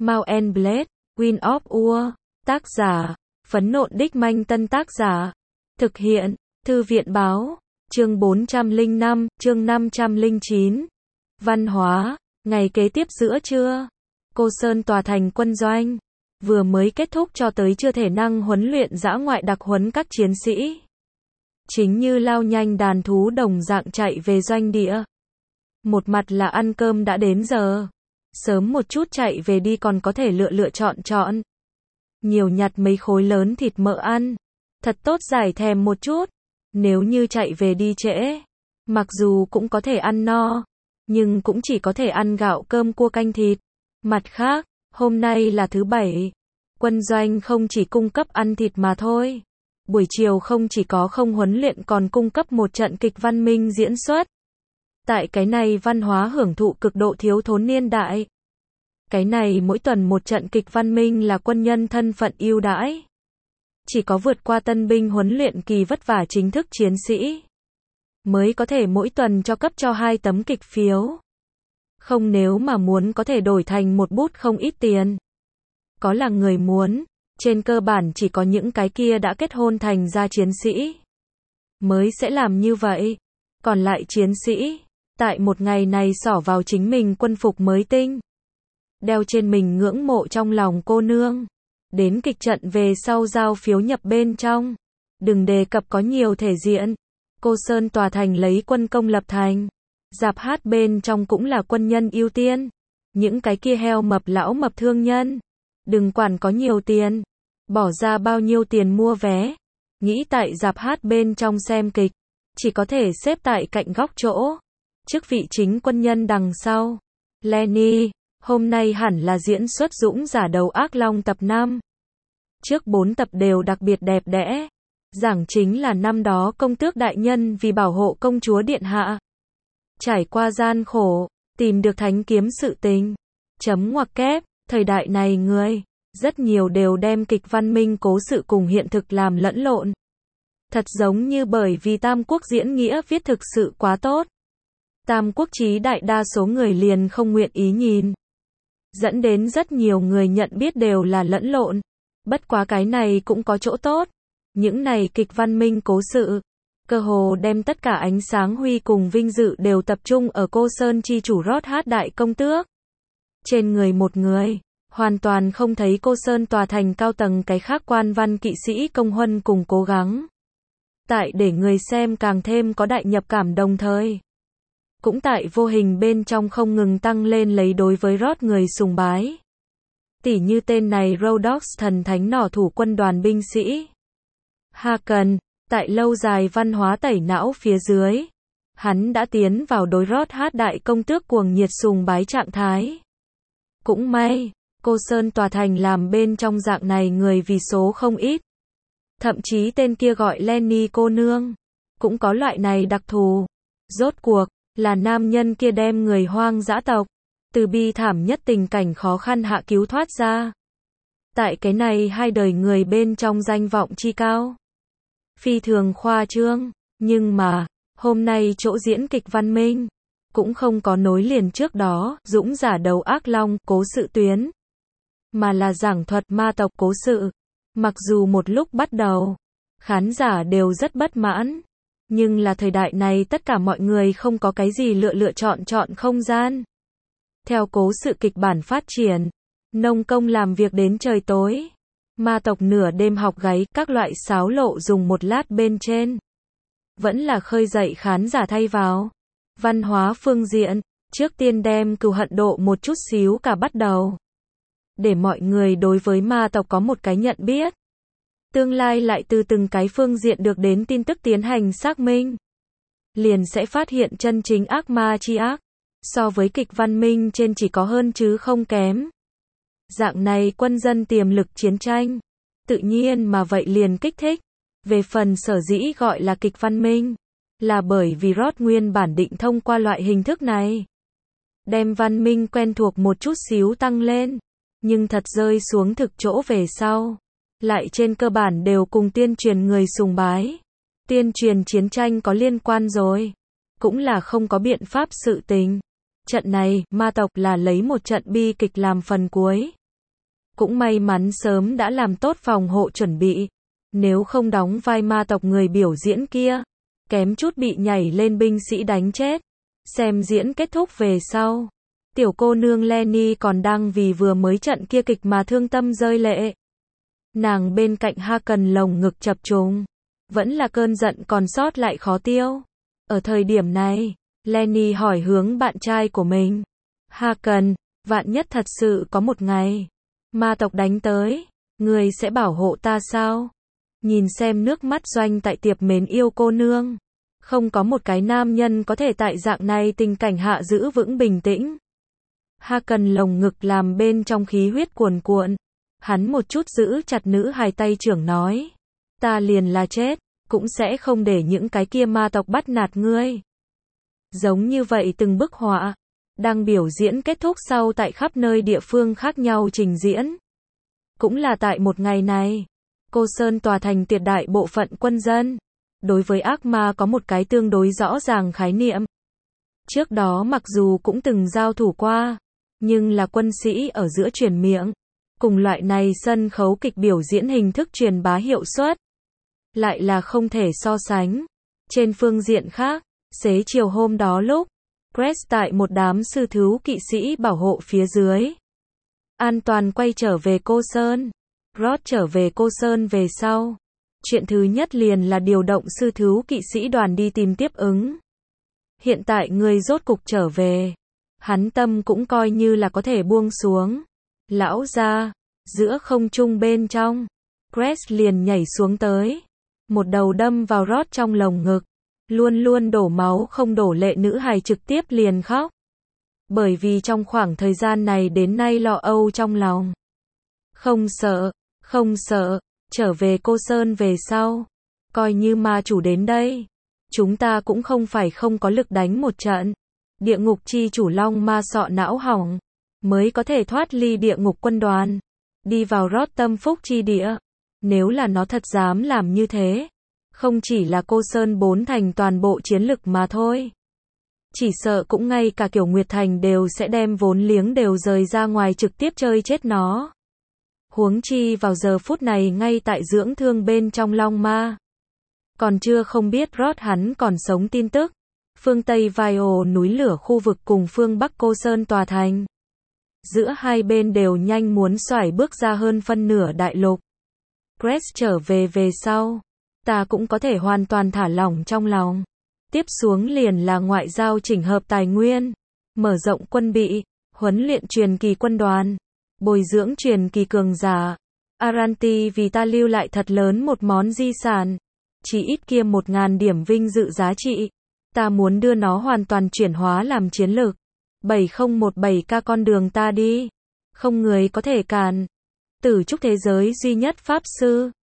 Mount and Blade, Wind of War. Tác giả, Phấn Nộn Đích Manh. Tân tác giả, thực hiện, Thư viện Báo. Chương 405, chương 509. Văn hóa. Ngày kế tiếp giữa trưa, Cô Sơn tòa thành quân doanh vừa mới kết thúc cho tới chưa thể năng huấn luyện dã ngoại đặc huấn các chiến sĩ. Chính như lao nhanh đàn thú đồng dạng chạy về doanh địa. Một mặt là ăn cơm đã đến giờ. Sớm một chút chạy về đi còn có thể lựa chọn. Nhiều nhặt mấy khối lớn thịt mỡ ăn. Thật tốt giải thèm một chút. Nếu như chạy về đi trễ, mặc dù cũng có thể ăn no, nhưng cũng chỉ có thể ăn gạo cơm cua canh thịt. Mặt khác, hôm nay là thứ Bảy. Quân doanh không chỉ cung cấp ăn thịt mà thôi. Buổi chiều không chỉ có không huấn luyện còn cung cấp một trận kịch văn minh diễn xuất. Tại cái này văn hóa hưởng thụ cực độ thiếu thốn niên đại. Cái này mỗi tuần một trận kịch văn minh là quân nhân thân phận ưu đãi. Chỉ có vượt qua tân binh huấn luyện kỳ vất vả chính thức chiến sĩ mới có thể mỗi tuần cho 2 tấm kịch phiếu. Không, nếu mà muốn có thể đổi thành một bút không ít tiền. Có là người muốn, trên cơ bản chỉ có những cái kia đã kết hôn thành ra chiến sĩ mới sẽ làm như vậy. Còn lại chiến sĩ, tại một ngày này xỏ vào chính mình quân phục mới tinh, đeo trên mình ngưỡng mộ trong lòng cô nương. Đến kịch trận về sau giao phiếu nhập bên trong. Đừng đề cập có nhiều thể diện. Cô Sơn tòa thành lấy quân công lập thành. Rạp hát bên trong cũng là quân nhân ưu tiên. Những cái kia heo mập lão mập thương nhân, đừng quản có nhiều tiền, bỏ ra bao nhiêu tiền mua vé. Nghĩ tại rạp hát bên trong xem kịch, chỉ có thể xếp tại cạnh góc chỗ. Chức vị chính quân nhân đằng sau. Lenny, hôm nay hẳn là diễn xuất Dũng Giả Đầu Ác Long tập 5. Trước 4 tập đều đặc biệt đẹp đẽ. Giảng chính là năm đó công tước đại nhân vì bảo hộ công chúa điện hạ, trải qua gian khổ, tìm được thánh kiếm sự tình. Chấm ngoặc kép, thời đại này người, rất nhiều đều đem kịch văn minh cố sự cùng hiện thực làm lẫn lộn. Thật giống như bởi vì Tam Quốc diễn nghĩa viết thực sự quá tốt. Tam Quốc chí đại đa số người liền không nguyện ý nhìn. Dẫn đến rất nhiều người nhận biết đều là lẫn lộn. Bất quá cái này cũng có chỗ tốt. Những này kịch văn minh cố sự, cơ hồ đem tất cả ánh sáng huy cùng vinh dự đều tập trung ở Cô Sơn chi chủ Rót Hát đại công tước. Trên người một người, hoàn toàn không thấy Cô Sơn tòa thành cao tầng cái khác quan văn kỵ sĩ công huân cùng cố gắng. Tại để người xem càng thêm có đại nhập cảm đồng thời. Cũng tại vô hình bên trong không ngừng tăng lên lấy đối với Rót người sùng bái. Tỉ như tên này Rhodox thần thánh nỏ thủ quân đoàn binh sĩ. Haken, tại lâu dài văn hóa tẩy não phía dưới, hắn đã tiến vào đối Rót Hát đại công tước cuồng nhiệt sùng bái trạng thái. Cũng may, Cô Sơn tòa thành làm bên trong dạng này người vì số không ít. Thậm chí tên kia gọi Lenny cô nương, cũng có loại này đặc thù. Rốt cuộc, là nam nhân kia đem người hoang dã tộc, từ bi thảm nhất tình cảnh khó khăn hạ cứu thoát ra. Tại cái này hai đời người bên trong danh vọng chi cao. Phi thường khoa trương, nhưng mà, hôm nay chỗ diễn kịch văn minh, cũng không có nối liền trước đó, Dũng Giả Đầu Ác Long, cố sự tuyến. Mà là giảng thuật ma tộc cố sự. Mặc dù một lúc bắt đầu, khán giả đều rất bất mãn. Nhưng là thời đại này tất cả mọi người không có cái gì lựa chọn không gian. Theo cố sự kịch bản phát triển, nông công làm việc đến trời tối. Ma tộc nửa đêm học gáy, các loại sáo lộ dùng một lát bên trên. Vẫn là khơi dậy khán giả thay vào. Văn hóa phương diện, trước tiên đem cừu hận độ một chút xíu cả bắt đầu. Để mọi người đối với ma tộc có một cái nhận biết. Tương lai lại từ từng cái phương diện được đến tin tức tiến hành xác minh. Liền sẽ phát hiện chân chính ác ma chi ác. So với kịch văn minh trên chỉ có hơn chứ không kém. Dạng này quân dân tiềm lực chiến tranh. Tự nhiên mà vậy liền kích thích. Về phần sở dĩ gọi là kịch văn minh, là bởi vì Rót nguyên bản định thông qua loại hình thức này. Đem văn minh quen thuộc một chút xíu tăng lên. Nhưng thật rơi xuống thực chỗ về sau. Lại trên cơ bản đều cùng tuyên truyền người sùng bái. Tuyên truyền chiến tranh có liên quan rồi. Cũng là không có biện pháp sự tình. Trận này, ma tộc là lấy một trận bi kịch làm phần cuối. Cũng may mắn sớm đã làm tốt phòng hộ chuẩn bị. Nếu không đóng vai ma tộc người biểu diễn kia, kém chút bị nhảy lên binh sĩ đánh chết. Xem diễn kết thúc về sau, tiểu cô nương Lenny còn đang vì vừa mới trận kia kịch mà thương tâm rơi lệ. Nàng bên cạnh Hakan lồng ngực chập trùng, vẫn là cơn giận còn sót lại khó tiêu. Ở thời điểm này, Lenny hỏi hướng bạn trai của mình. Hakan, vạn nhất thật sự có một ngày ma tộc đánh tới, người sẽ bảo hộ ta sao? Nhìn xem nước mắt doanh tại tiệp mến yêu cô nương. Không có một cái nam nhân có thể tại dạng này tình cảnh hạ giữ vững bình tĩnh. Hakan lồng ngực làm bên trong khí huyết cuồn cuộn. Hắn một chút giữ chặt nữ hài tay trưởng nói. Ta liền là chết, cũng sẽ không để những cái kia ma tộc bắt nạt ngươi. Giống như vậy từng bức họa, đang biểu diễn kết thúc sau tại khắp nơi địa phương khác nhau trình diễn. Cũng là tại một ngày này, Cô Sơn tòa thành tuyệt đại bộ phận quân dân, đối với ác ma có một cái tương đối rõ ràng khái niệm. Trước đó mặc dù cũng từng giao thủ qua, nhưng là quân sĩ ở giữa truyền miệng. Cùng loại này sân khấu kịch biểu diễn hình thức truyền bá hiệu suất, lại là không thể so sánh. Trên phương diện khác, xế chiều hôm đó lúc, Crest tại một đám sư thú kỵ sĩ bảo hộ phía dưới, an toàn quay trở về Cô Sơn. Rod trở về Cô Sơn về sau. Chuyện thứ nhất liền là điều động sư thú kỵ sĩ đoàn đi tìm tiếp ứng. Hiện tại người rốt cục trở về. Hắn tâm cũng coi như là có thể buông xuống. Lão ra, giữa không trung bên trong, Crest liền nhảy xuống tới. Một đầu đâm vào Rod trong lồng ngực. Luôn luôn đổ máu không đổ lệ nữ hài trực tiếp liền khóc. Bởi vì trong khoảng thời gian này đến nay lo âu trong lòng. Không sợ, trở về Cô Sơn về sau. Coi như ma chủ đến đây, chúng ta cũng không phải không có lực đánh một trận. Địa ngục chi chủ long ma sọ não hỏng, mới có thể thoát ly địa ngục quân đoàn, đi vào Rod tâm phúc chi địa. Nếu là nó thật dám làm như thế, không chỉ là Cô Sơn 4 thành toàn bộ chiến lực mà thôi. Chỉ sợ cũng ngay cả Kiểu Nguyệt Thành đều sẽ đem vốn liếng đều rời ra ngoài trực tiếp chơi chết nó. Huống chi vào giờ phút này ngay tại dưỡng thương bên trong long ma. Còn chưa không biết Rod hắn còn sống tin tức. Phương Tây vai ồ núi lửa khu vực cùng phương Bắc Cô Sơn tòa thành. Giữa hai bên đều nhanh muốn xoải bước ra hơn phân nửa đại lục. Crest trở về sau, ta cũng có thể hoàn toàn thả lỏng trong lòng. Tiếp xuống liền là ngoại giao chỉnh hợp tài nguyên, mở rộng quân bị, huấn luyện truyền kỳ quân đoàn, bồi dưỡng truyền kỳ cường giả. Aranti vì ta lưu lại thật lớn một món di sản, chỉ ít kia 1000 điểm vinh dự giá trị. Ta muốn đưa nó hoàn toàn chuyển hóa làm chiến lược. 7017K con đường ta đi, không người có thể cản. Tử trúc thế giới duy nhất pháp sư.